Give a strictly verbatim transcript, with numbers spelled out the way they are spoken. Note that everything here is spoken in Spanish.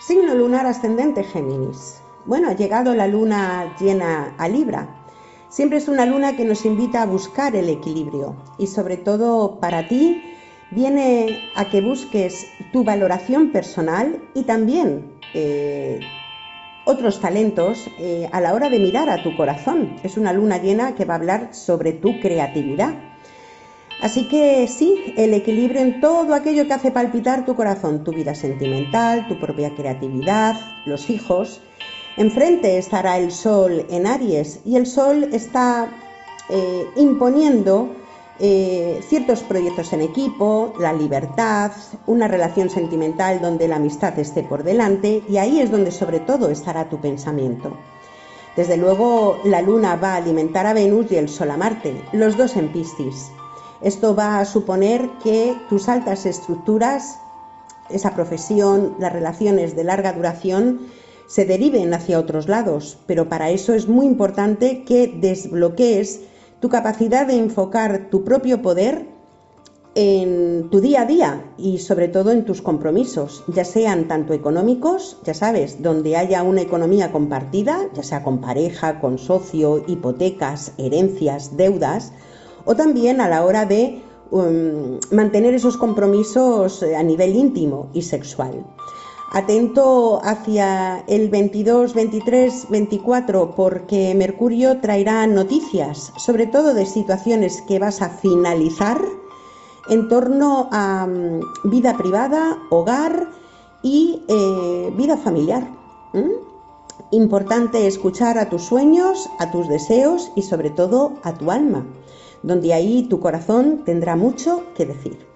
Signo lunar ascendente Géminis. Bueno, ha llegado la luna llena a Libra. Siempre es una luna que nos invita a buscar el equilibrio y sobre todo para ti viene a que busques tu valoración personal y también eh, otros talentos eh, a la hora de mirar a tu corazón. Es una luna llena que va a hablar sobre tu creatividad. Así que sí, el equilibrio en todo aquello que hace palpitar tu corazón, tu vida sentimental, tu propia creatividad, los hijos. Enfrente estará el Sol en Aries y el Sol está eh, imponiendo eh, ciertos proyectos en equipo, la libertad, una relación sentimental donde la amistad esté por delante, y ahí es donde sobre todo estará tu pensamiento. Desde luego la Luna va a alimentar a Venus y el Sol a Marte, los dos en Piscis. Esto va a suponer que tus altas estructuras, esa profesión, las relaciones de larga duración, se deriven hacia otros lados, pero para eso es muy importante que desbloquees tu capacidad de enfocar tu propio poder en tu día a día y sobre todo en tus compromisos, ya sean tanto económicos, ya sabes, donde haya una economía compartida, ya sea con pareja, con socio, hipotecas, herencias, deudas, o también a la hora de um, mantener esos compromisos a nivel íntimo y sexual. Atento hacia el veintidós, veintitrés, veinticuatro, porque Mercurio traerá noticias, sobre todo de situaciones que vas a finalizar en torno a um, vida privada, hogar y eh, vida familiar. ¿Mm? Importante escuchar a tus sueños, a tus deseos y sobre todo a tu alma, donde ahí tu corazón tendrá mucho que decir.